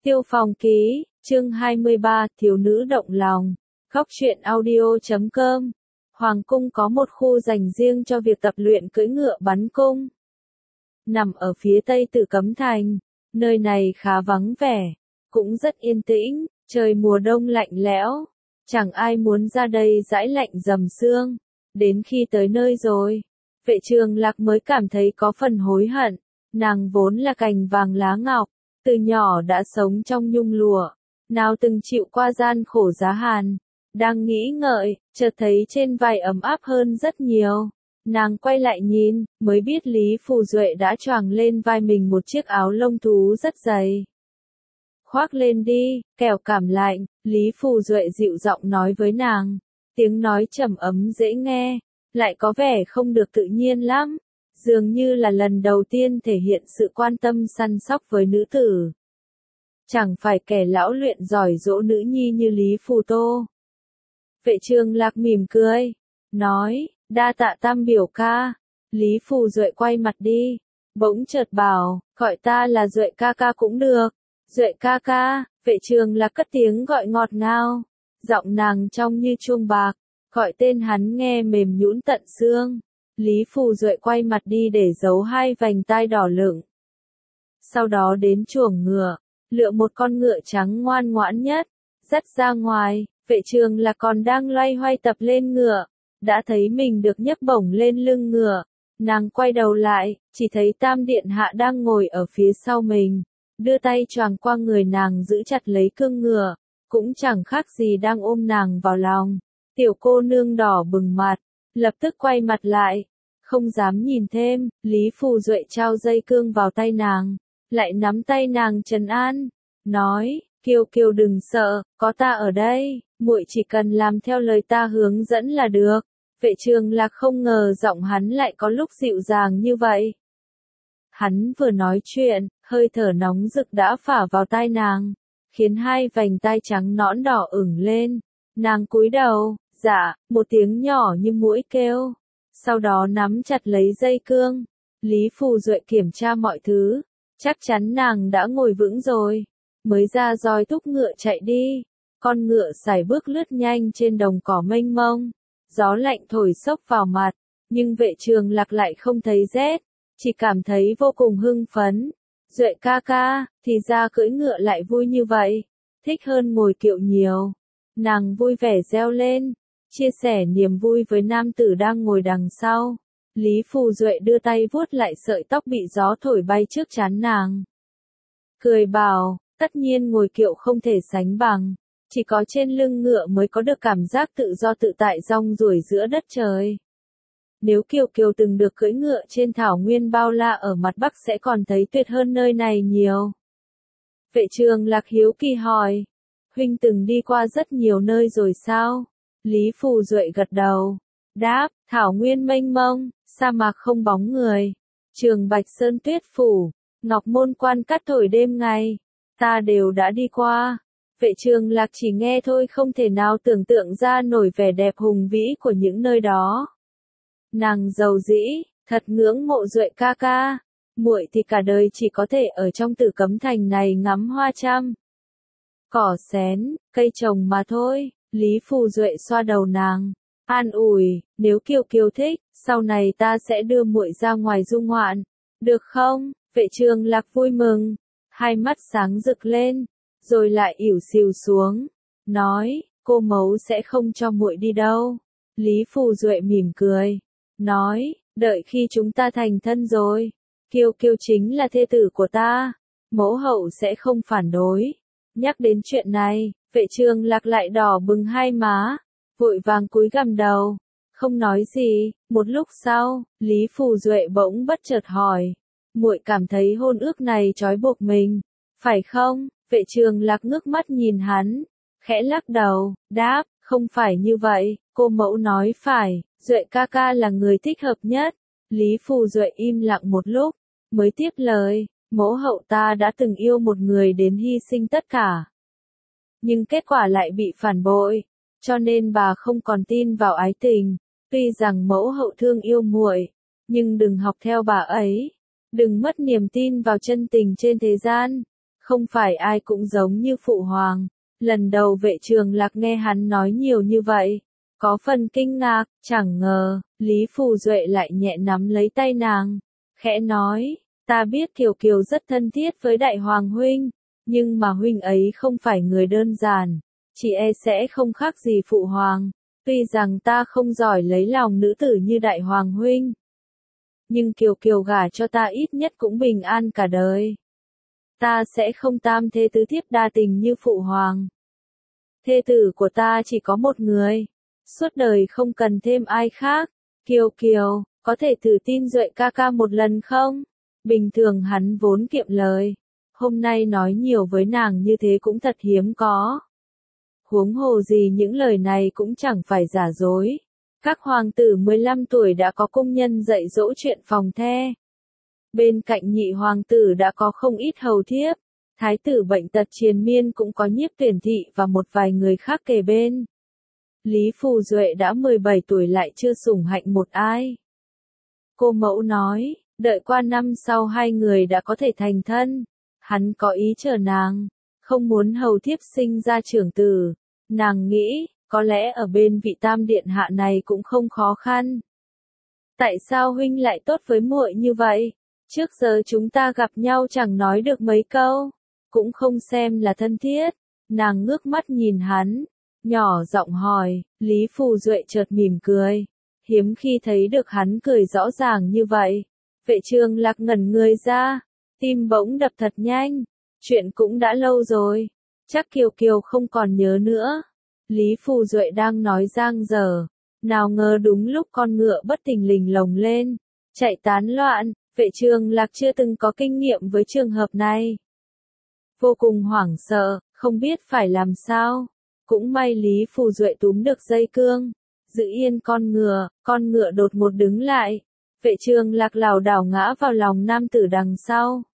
Tiêu Phong ký, chương 23, thiếu nữ động lòng. Góc truyện audio.com. Hoàng cung có một khu dành riêng cho việc tập luyện cưỡi ngựa bắn cung. Nằm ở phía tây Tử Cấm Thành, nơi này khá vắng vẻ, cũng rất yên tĩnh, trời mùa đông lạnh lẽo, chẳng ai muốn ra đây dãi lạnh dầm xương. Đến khi tới nơi rồi, Vệ Trường Lạc mới cảm thấy có phần hối hận, nàng vốn là cành vàng lá ngọc, từ nhỏ đã sống trong nhung lụa, nào từng chịu qua gian khổ giá hàn. Đang nghĩ ngợi, chợt thấy trên vai ấm áp hơn rất nhiều. Nàng quay lại nhìn, mới biết Lý Phù Duệ đã choàng lên vai mình một chiếc áo lông thú rất dày. Khoác lên đi, kẻo cảm lạnh, Lý Phù Duệ dịu giọng nói với nàng. Tiếng nói trầm ấm dễ nghe, lại có vẻ không được tự nhiên lắm. Dường như là lần đầu tiên thể hiện sự quan tâm săn sóc với nữ tử. Chẳng phải kẻ lão luyện giỏi dỗ nữ nhi như Lý Phù Tô. Vệ Trường Lạc mỉm cười, nói, đa tạ Tam biểu ca. Lý Phù Duệ quay mặt đi, bỗng chợt bảo, gọi ta là Duệ ca ca cũng được. Duệ ca ca, Vệ Trường Lạc cất tiếng gọi ngọt ngào, giọng nàng trong như chuông bạc, gọi tên hắn nghe mềm nhũn tận xương. Lý Phù Duệ quay mặt đi để giấu hai vành tai đỏ lửng. Sau đó đến chuồng ngựa, lựa một con ngựa trắng ngoan ngoãn nhất, dắt ra ngoài. Vệ Trường Lạc còn đang loay hoay tập lên ngựa, đã thấy mình được nhấc bổng lên lưng ngựa. Nàng quay đầu lại, chỉ thấy Tam Điện Hạ đang ngồi ở phía sau mình, đưa tay choàng qua người nàng giữ chặt lấy cương ngựa, cũng chẳng khác gì đang ôm nàng vào lòng. Tiểu cô nương đỏ bừng mặt, lập tức quay mặt lại, không dám nhìn thêm. Lý Phù Duệ trao dây cương vào tay nàng, lại nắm tay nàng trấn an, nói, Kiều Kiều đừng sợ, có ta ở đây, muội chỉ cần làm theo lời ta hướng dẫn là được. Vệ Trường Lạc không ngờ giọng hắn lại có lúc dịu dàng như vậy. Hắn vừa nói chuyện, hơi thở nóng rực đã phả vào tai nàng, khiến hai vành tai trắng nõn đỏ ửng lên. Nàng cúi đầu, dạ, một tiếng nhỏ như muỗi kêu, sau đó nắm chặt lấy dây cương. Lý Phù Duệ kiểm tra mọi thứ, chắc chắn nàng đã ngồi vững rồi, mới ra roi thúc ngựa chạy đi. Con ngựa sải bước lướt nhanh trên đồng cỏ mênh mông, gió lạnh thổi xốc vào mặt, nhưng Vệ Trường Lạc lại không thấy rét, chỉ cảm thấy vô cùng hưng phấn. Duệ ca ca, thì ra cưỡi ngựa lại vui như vậy, thích hơn ngồi kiệu nhiều. Nàng vui vẻ reo lên, chia sẻ niềm vui với nam tử đang ngồi đằng sau. Lý Phù Duệ đưa tay vuốt lại sợi tóc bị gió thổi bay trước trán nàng, cười bảo, tất nhiên ngồi kiệu không thể sánh bằng, chỉ có trên lưng ngựa mới có được cảm giác tự do tự tại rong ruổi giữa đất trời. Nếu Kiều Kiều từng được cưỡi ngựa trên thảo nguyên bao la ở mặt Bắc sẽ còn thấy tuyệt hơn nơi này nhiều. Vệ Trường Lạc hiếu kỳ hỏi, huynh từng đi qua rất nhiều nơi rồi sao? Lý Phù Duệ gật đầu, đáp, thảo nguyên mênh mông, sa mạc không bóng người, Trường Bạch Sơn tuyết phủ, Ngọc Môn Quan cát thổi đêm ngày, ta đều đã đi qua. Vệ Trường Lạc chỉ nghe thôi không thể nào tưởng tượng ra nổi vẻ đẹp hùng vĩ của những nơi đó. Nàng dầu dĩ, thật ngưỡng mộ Duệ ca ca, muội thì cả đời chỉ có thể ở trong Tử Cấm Thành này ngắm hoa trăm cỏ xén, cây trồng mà thôi. Lý Phù Duệ xoa đầu nàng, an ủi, nếu Kiều Kiều thích, sau này ta sẽ đưa muội ra ngoài du ngoạn, được không? Vệ Trường Lạc vui mừng, hai mắt sáng rực lên, rồi lại ỉu xìu xuống, nói, cô mấu sẽ không cho muội đi đâu. Lý Phù Duệ mỉm cười, nói, đợi khi chúng ta thành thân rồi, Kiều Kiều chính là thê tử của ta, mẫu hậu sẽ không phản đối. Nhắc đến chuyện này, Vệ Trường Lạc lại đỏ bừng hai má, vội vàng cúi gằm đầu, không nói gì. Một lúc sau, Lý Phù Duệ bỗng bất chợt hỏi, muội cảm thấy hôn ước này trói buộc mình, phải không? Vệ Trường Lạc ngước mắt nhìn hắn, khẽ lắc đầu, đáp, không phải như vậy, cô mẫu nói phải, Duệ ca ca là người thích hợp nhất. Lý Phù Duệ im lặng một lúc, mới tiếp lời, mẫu hậu ta đã từng yêu một người đến hy sinh tất cả. Nhưng kết quả lại bị phản bội, cho nên bà không còn tin vào ái tình. Tuy rằng mẫu hậu thương yêu muội, nhưng đừng học theo bà ấy, đừng mất niềm tin vào chân tình trên thế gian. Không phải ai cũng giống như phụ hoàng. Lần đầu Vệ Trường Lạc nghe hắn nói nhiều như vậy, có phần kinh ngạc, chẳng ngờ, Lý Phù Duệ lại nhẹ nắm lấy tay nàng, khẽ nói, ta biết Kiều Kiều rất thân thiết với Đại Hoàng huynh, nhưng mà huynh ấy không phải người đơn giản, chỉ e sẽ không khác gì phụ hoàng, tuy rằng ta không giỏi lấy lòng nữ tử như Đại Hoàng huynh, nhưng Kiều Kiều gả cho ta ít nhất cũng bình an cả đời. Ta sẽ không tam thế tứ thiếp đa tình như phụ hoàng. Thê tử của ta chỉ có một người, suốt đời không cần thêm ai khác. Kiều Kiều, có thể thử tin Duệ ca ca một lần không? Bình thường hắn vốn kiệm lời, hôm nay nói nhiều với nàng như thế cũng thật hiếm có. Huống hồ gì những lời này cũng chẳng phải giả dối. Các hoàng tử 15 tuổi đã có công nhân dạy dỗ chuyện phòng the. Bên cạnh nhị hoàng tử đã có không ít hầu thiếp. Thái tử bệnh tật triền miên cũng có nhiếp tuyển thị và một vài người khác kề bên. Lý Phù Duệ đã 17 tuổi lại chưa sủng hạnh một ai. Cô mẫu nói, đợi qua năm sau hai người đã có thể thành thân. Hắn có ý chờ nàng, không muốn hầu thiếp sinh ra trưởng tử. Nàng nghĩ, có lẽ ở bên vị tam điện hạ này cũng không khó khăn. Tại sao huynh lại tốt với muội như vậy? Trước giờ chúng ta gặp nhau chẳng nói được mấy câu, cũng không xem là thân thiết. Nàng ngước mắt nhìn hắn, nhỏ giọng hỏi, Lý Phù Duệ chợt mỉm cười. Hiếm khi thấy được hắn cười rõ ràng như vậy. Vệ Trường Lạc ngẩn người ra, tim bỗng đập thật nhanh. Chuyện cũng đã lâu rồi, chắc Kiều Kiều không còn nhớ nữa. Lý Phù Duệ đang nói giang dở, nào ngờ đúng lúc con ngựa bất thình lình lồng lên, chạy tán loạn. Vệ Trường Lạc chưa từng có kinh nghiệm với trường hợp này. Vô cùng hoảng sợ, không biết phải làm sao. Cũng may Lý Phù Duệ túm được dây cương, giữ yên con ngựa đột ngột đứng lại. Vệ Trường Lạc lảo đảo ngã vào lòng nam tử đằng sau.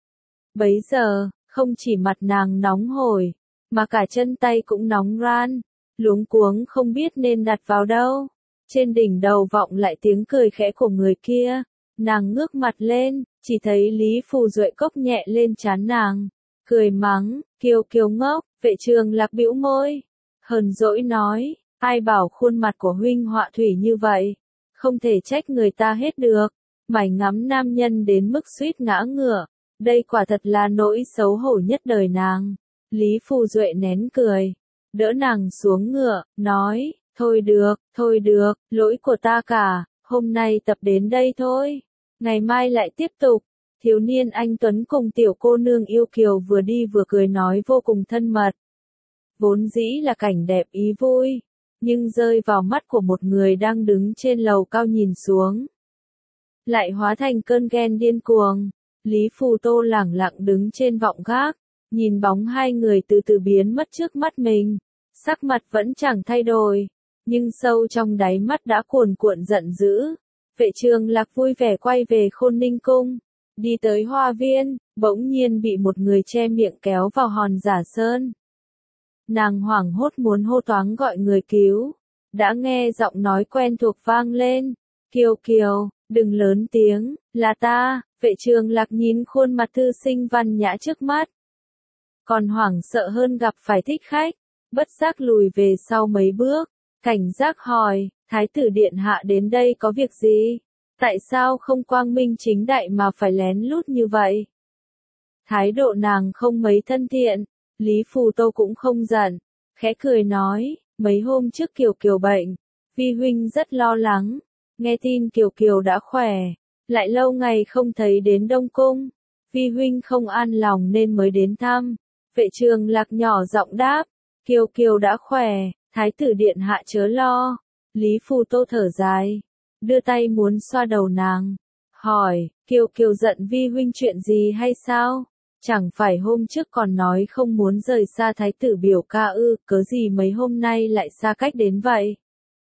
Bấy giờ, không chỉ mặt nàng nóng hổi, mà cả chân tay cũng nóng ran, luống cuống không biết nên đặt vào đâu. Trên đỉnh đầu vọng lại tiếng cười khẽ của người kia. Nàng ngước mặt lên, chỉ thấy Lý Phù Duệ cốc nhẹ lên trán nàng, cười mắng, Kiều Kiều ngốc. Vệ Trường Lạc bĩu môi, hờn dỗi nói, ai bảo khuôn mặt của huynh họa thủy như vậy, không thể trách người ta hết được. Mải ngắm nam nhân đến mức suýt ngã ngửa, đây quả thật là nỗi xấu hổ nhất đời nàng. Lý Phù Duệ nén cười, đỡ nàng xuống ngựa, nói, thôi được, lỗi của ta cả. Hôm nay tập đến đây thôi, ngày mai lại tiếp tục. Thiếu niên anh Tuấn cùng tiểu cô nương yêu kiều vừa đi vừa cười nói vô cùng thân mật. Vốn dĩ là cảnh đẹp ý vui, nhưng rơi vào mắt của một người đang đứng trên lầu cao nhìn xuống, lại hóa thành cơn ghen điên cuồng. Lý Phù Tô lẳng lặng đứng trên vọng gác, nhìn bóng hai người từ từ biến mất trước mắt mình, sắc mặt vẫn chẳng thay đổi, nhưng sâu trong đáy mắt đã cuồn cuộn giận dữ. Vệ Trường Lạc vui vẻ quay về Khôn Ninh Cung, đi tới hoa viên, bỗng nhiên bị một người che miệng kéo vào hòn giả sơn. Nàng hoảng hốt muốn hô toáng gọi người cứu, đã nghe giọng nói quen thuộc vang lên, Kiều Kiều, đừng lớn tiếng, là ta. Vệ Trường Lạc nhìn khuôn mặt thư sinh văn nhã trước mắt, còn hoảng sợ hơn gặp phải thích khách, bất giác lùi về sau mấy bước, cảnh giác hỏi, Thái tử điện hạ đến đây có việc gì? Tại sao không quang minh chính đại mà phải lén lút như vậy? Thái độ nàng không mấy thân thiện. Lý Phù Tô cũng không giận, khẽ cười nói, mấy hôm trước Kiều Kiều bệnh, vi huynh rất lo lắng, nghe tin Kiều Kiều đã khỏe, lại lâu ngày không thấy đến Đông Cung, vi huynh không an lòng nên mới đến thăm. Vệ Trường Lạc nhỏ giọng đáp, Kiều Kiều đã khỏe, Thái tử điện hạ chớ lo. Lý Phù Tô thở dài, đưa tay muốn xoa đầu nàng, hỏi, Kiều Kiều giận vi huynh chuyện gì hay sao? Chẳng phải hôm trước còn nói không muốn rời xa thái tử biểu ca ư, cớ gì mấy hôm nay lại xa cách đến vậy?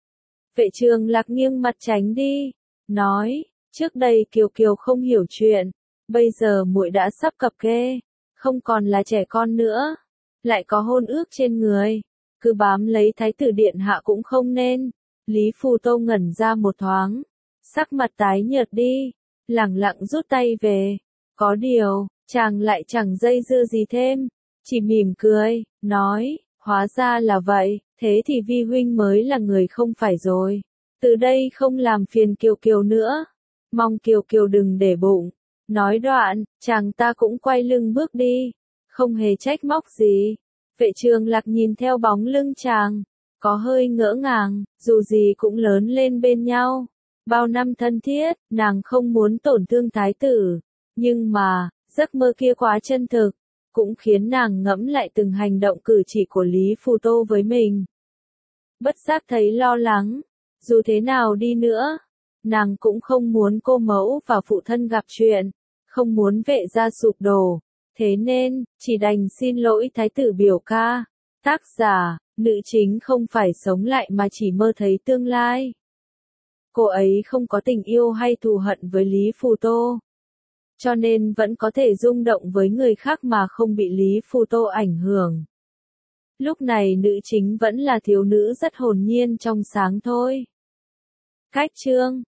Vệ Trường Lạc nghiêng mặt tránh đi, nói, trước đây Kiều Kiều không hiểu chuyện, bây giờ muội đã sắp cập kê, không còn là trẻ con nữa, lại có hôn ước trên người, cứ bám lấy thái tử điện hạ cũng không nên. Lý Phù Tô ngẩn ra một thoáng, sắc mặt tái nhợt đi, lẳng lặng rút tay về, có điều, Chàng lại chẳng dây dưa gì thêm, chỉ mỉm cười, nói, hóa ra là vậy, thế thì Vi huynh mới là người không phải rồi. Từ đây không làm phiền Kiều Kiều nữa, mong Kiều Kiều đừng để bụng. Nói đoạn, chàng ta cũng quay lưng bước đi, không hề trách móc gì. Vệ Trường Lạc nhìn theo bóng lưng chàng, có hơi ngỡ ngàng, dù gì cũng lớn lên bên nhau. Bao năm thân thiết, nàng không muốn tổn thương thái tử, nhưng mà, giấc mơ kia quá chân thực, cũng khiến nàng ngẫm lại từng hành động cử chỉ của Lý Phù Tô với mình. Bất giác thấy lo lắng, dù thế nào đi nữa, nàng cũng không muốn cô mẫu và phụ thân gặp chuyện, không muốn Vệ gia sụp đổ, thế nên, chỉ đành xin lỗi thái tử biểu ca. Tác giả, nữ chính không phải sống lại mà chỉ mơ thấy tương lai. Cô ấy không có tình yêu hay thù hận với Lý Phù Tô, cho nên vẫn có thể rung động với người khác mà không bị Lý Phù Tô ảnh hưởng. Lúc này nữ chính vẫn là thiếu nữ rất hồn nhiên trong sáng thôi. Cách chương